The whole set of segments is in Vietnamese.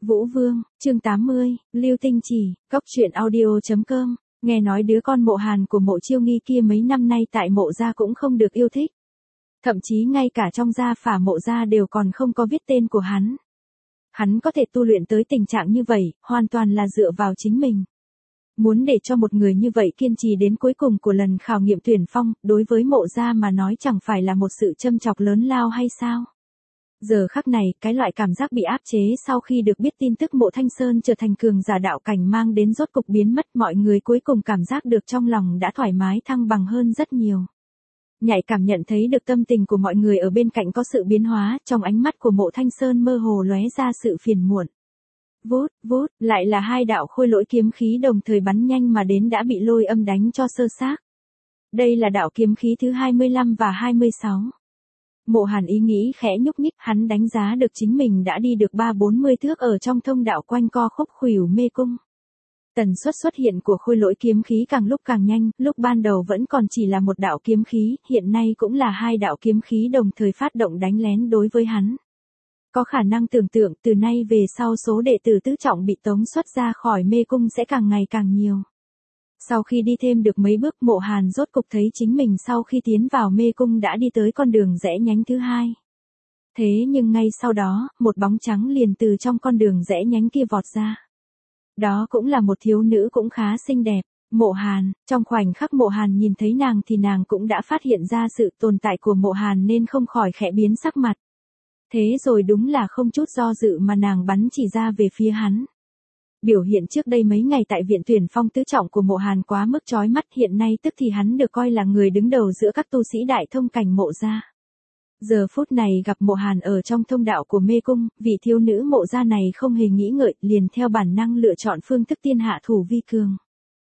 Vũ Vương, chương 80, Lưu Tinh Chỉ, Cốc truyện audio.com, nghe nói đứa con Mộ Hàn của Mộ Chiêu Nghi kia mấy năm nay tại Mộ gia cũng không được yêu thích. Thậm chí ngay cả trong gia phả Mộ gia đều còn không có viết tên của hắn. Hắn có thể tu luyện tới tình trạng như vậy, hoàn toàn là dựa vào chính mình. Muốn để cho một người như vậy kiên trì đến cuối cùng của lần khảo nghiệm tuyển phong, đối với Mộ gia mà nói chẳng phải là một sự châm chọc lớn lao hay sao? Giờ khắc này, cái loại cảm giác bị áp chế sau khi được biết tin tức Mộ Thanh Sơn trở thành cường giả đạo cảnh mang đến rốt cục biến mất, mọi người cuối cùng cảm giác được trong lòng đã thoải mái thăng bằng hơn rất nhiều. Nhạy cảm nhận thấy được tâm tình của mọi người ở bên cạnh có sự biến hóa, trong ánh mắt của Mộ Thanh Sơn mơ hồ lóe ra sự phiền muộn. Vút, vút, lại là hai đạo khôi lỗi kiếm khí đồng thời bắn nhanh mà đến đã bị Lôi Âm đánh cho sơ xác. Đây là đạo kiếm khí thứ 25 và 26. Mộ Hàn ý nghĩ khẽ nhúc nhích, hắn đánh giá được chính mình đã đi được 3-40 thước ở trong thông đạo quanh co khúc khuỷu mê cung. Tần suất xuất hiện của khôi lỗi kiếm khí càng lúc càng nhanh, lúc ban đầu vẫn còn chỉ là một đạo kiếm khí, hiện nay cũng là hai đạo kiếm khí đồng thời phát động đánh lén đối với hắn. Có khả năng tưởng tượng từ nay về sau số đệ tử tứ trọng bị tống xuất ra khỏi mê cung sẽ càng ngày càng nhiều. Sau khi đi thêm được mấy bước, Mộ Hàn rốt cục thấy chính mình sau khi tiến vào mê cung đã đi tới con đường rẽ nhánh thứ hai. Thế nhưng ngay sau đó, một bóng trắng liền từ trong con đường rẽ nhánh kia vọt ra. Đó cũng là một thiếu nữ cũng khá xinh đẹp, Mộ Hàn, trong khoảnh khắc Mộ Hàn nhìn thấy nàng thì nàng cũng đã phát hiện ra sự tồn tại của Mộ Hàn nên không khỏi khẽ biến sắc mặt. Thế rồi đúng là không chút do dự mà nàng bắn chỉ ra về phía hắn. Biểu hiện trước đây mấy ngày tại viện tuyển phong tứ trọng của Mộ Hàn quá mức chói mắt, hiện nay tức thì hắn được coi là người đứng đầu giữa các tu sĩ đại thông cảnh Mộ gia. Giờ phút này gặp Mộ Hàn ở trong thông đạo của mê cung, vị thiếu nữ Mộ gia này không hề nghĩ ngợi, liền theo bản năng lựa chọn phương thức tiên hạ thủ vi cường.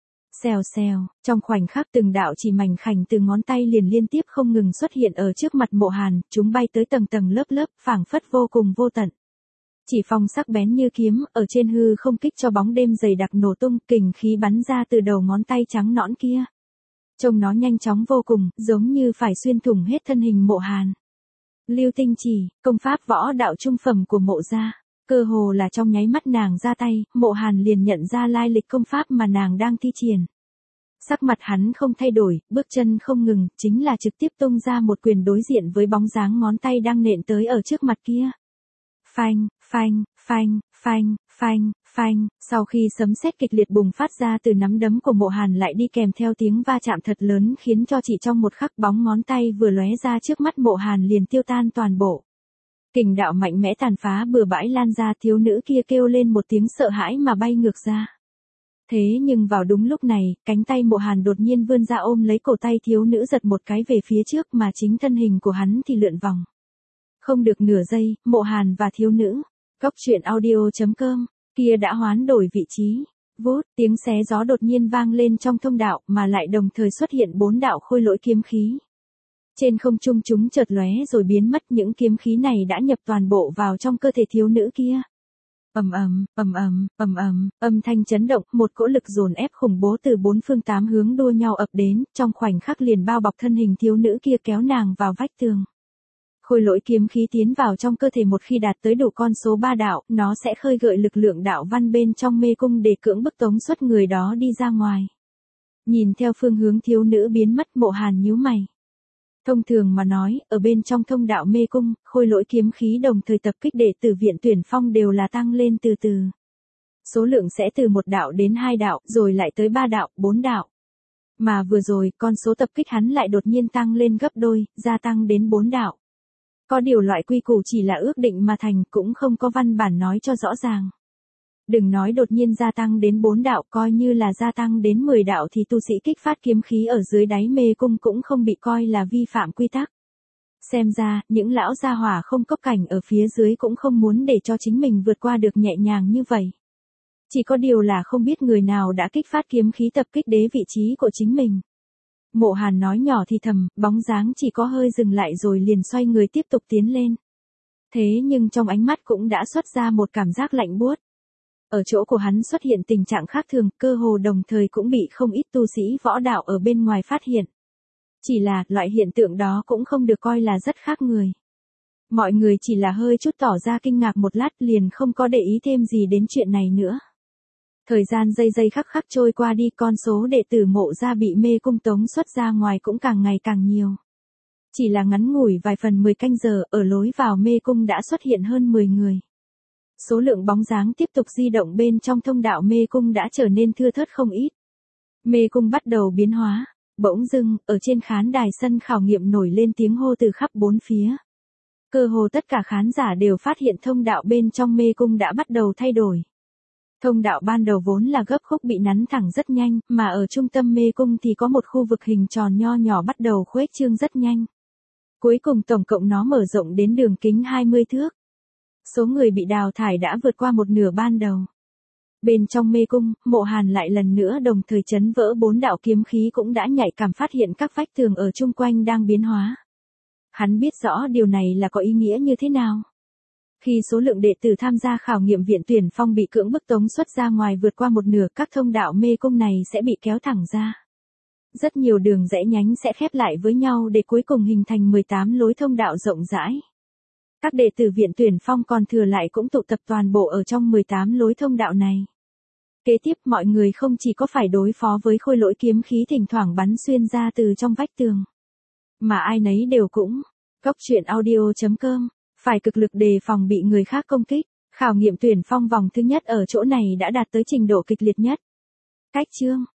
Xèo xèo, trong khoảnh khắc từng đạo chỉ mảnh khảnh từ ngón tay liền liên tiếp không ngừng xuất hiện ở trước mặt Mộ Hàn, chúng bay tới tầng tầng lớp lớp, phảng phất vô cùng vô tận. Chỉ phong sắc bén như kiếm, ở trên hư không kích cho bóng đêm dày đặc nổ tung, kình khí bắn ra từ đầu ngón tay trắng nõn kia. Trông nó nhanh chóng vô cùng, giống như phải xuyên thủng hết thân hình Mộ Hàn. Lưu Tinh Chỉ, công pháp võ đạo trung phẩm của Mộ gia. Cơ hồ là trong nháy mắt nàng ra tay, Mộ Hàn liền nhận ra lai lịch công pháp mà nàng đang thi triển. Sắc mặt hắn không thay đổi, bước chân không ngừng, chính là trực tiếp tung ra một quyền đối diện với bóng dáng ngón tay đang nện tới ở trước mặt kia. Phanh, phanh, phanh, phanh, phanh, phanh, sau khi sấm sét kịch liệt bùng phát ra từ nắm đấm của Mộ Hàn lại đi kèm theo tiếng va chạm thật lớn khiến cho chỉ trong một khắc bóng ngón tay vừa lóe ra trước mắt Mộ Hàn liền tiêu tan toàn bộ. Kình đạo mạnh mẽ tàn phá bừa bãi lan ra, thiếu nữ kia kêu lên một tiếng sợ hãi mà bay ngược ra. Thế nhưng vào đúng lúc này, cánh tay Mộ Hàn đột nhiên vươn ra ôm lấy cổ tay thiếu nữ giật một cái về phía trước mà chính thân hình của hắn thì lượn vòng. Không được nửa giây, Mộ Hàn và thiếu nữ, Cốc truyện audio.com, kia đã hoán đổi vị trí. Vút, tiếng xé gió đột nhiên vang lên trong thông đạo mà lại đồng thời xuất hiện 4 đạo khôi lỗi kiếm khí. Trên không trung chúng chợt lóe rồi biến mất, những kiếm khí này đã nhập toàn bộ vào trong cơ thể thiếu nữ kia. Ầm ầm, ầm ầm, ầm ầm, âm thanh chấn động, một cỗ lực dồn ép khủng bố từ 4 phương 8 hướng đua nhau ập đến, trong khoảnh khắc liền bao bọc thân hình thiếu nữ kia kéo nàng vào vách tường. Khôi lỗi kiếm khí tiến vào trong cơ thể một khi đạt tới đủ con số 3 đạo, nó sẽ khơi gợi lực lượng đạo văn bên trong mê cung để cưỡng bức tống xuất người đó đi ra ngoài. Nhìn theo phương hướng thiếu nữ biến mất, Mộ Hàn nhíu mày. Thông thường mà nói, ở bên trong thông đạo mê cung, khôi lỗi kiếm khí đồng thời tập kích đệ tử viện tuyển phong đều là tăng lên từ từ. Số lượng sẽ từ 1 đạo đến 2 đạo, rồi lại tới 3 đạo, 4 đạo. Mà vừa rồi, con số tập kích hắn lại đột nhiên tăng lên gấp đôi, gia tăng đến 4 đạo. Có điều loại quy củ chỉ là ước định mà thành, cũng không có văn bản nói cho rõ ràng. Đừng nói đột nhiên gia tăng đến 4 đạo, coi như là gia tăng đến 10 đạo thì tu sĩ kích phát kiếm khí ở dưới đáy mê cung cũng không bị coi là vi phạm quy tắc. Xem ra, những lão gia hỏa không cốc cảnh ở phía dưới cũng không muốn để cho chính mình vượt qua được nhẹ nhàng như vậy. Chỉ có điều là không biết người nào đã kích phát kiếm khí tập kích đế vị trí của chính mình. Mộ Hàn nói nhỏ thì thầm, bóng dáng chỉ có hơi dừng lại rồi liền xoay người tiếp tục tiến lên. Thế nhưng trong ánh mắt cũng đã xuất ra một cảm giác lạnh buốt. Ở chỗ của hắn xuất hiện tình trạng khác thường, cơ hồ đồng thời cũng bị không ít tu sĩ võ đạo ở bên ngoài phát hiện. Chỉ là, loại hiện tượng đó cũng không được coi là rất khác người. Mọi người chỉ là hơi chút tỏ ra kinh ngạc một lát liền không có để ý thêm gì đến chuyện này nữa. Thời gian giây khắc khắc trôi qua đi, con số đệ tử Mộ Gia bị mê cung tống xuất ra ngoài cũng càng ngày càng nhiều. Chỉ là ngắn ngủi vài phần 10 canh giờ, ở lối vào mê cung đã xuất hiện hơn 10 người. Số lượng bóng dáng tiếp tục di động bên trong thông đạo mê cung đã trở nên thưa thớt không ít. Mê cung bắt đầu biến hóa, bỗng dưng, ở trên khán đài sân khảo nghiệm nổi lên tiếng hô từ khắp bốn phía. Cơ hồ tất cả khán giả đều phát hiện thông đạo bên trong mê cung đã bắt đầu thay đổi. Thông đạo ban đầu vốn là gấp khúc bị nắn thẳng rất nhanh, mà ở trung tâm mê cung thì có một khu vực hình tròn nho nhỏ bắt đầu khuếch trương rất nhanh. Cuối cùng tổng cộng nó mở rộng đến đường kính 20 thước. Số người bị đào thải đã vượt qua một nửa ban đầu. Bên trong mê cung, Mộ Hàn lại lần nữa đồng thời chấn vỡ 4 đạo kiếm khí cũng đã nhạy cảm phát hiện các vách tường ở chung quanh đang biến hóa. Hắn biết rõ điều này là có ý nghĩa như thế nào. Khi số lượng đệ tử tham gia khảo nghiệm viện tuyển phong bị cưỡng bức tống xuất ra ngoài vượt qua một nửa, các thông đạo mê cung này sẽ bị kéo thẳng ra. Rất nhiều đường rẽ nhánh sẽ khép lại với nhau để cuối cùng hình thành 18 lối thông đạo rộng rãi. Các đệ tử viện tuyển phong còn thừa lại cũng tụ tập toàn bộ ở trong 18 lối thông đạo này. Kế tiếp mọi người không chỉ có phải đối phó với khôi lỗi kiếm khí thỉnh thoảng bắn xuyên ra từ trong vách tường, mà ai nấy đều cũng, Goctruyện.audio.com, phải cực lực đề phòng bị người khác công kích. Khảo nghiệm tuyển phong vòng thứ nhất ở chỗ này đã đạt tới trình độ kịch liệt nhất. Cách chương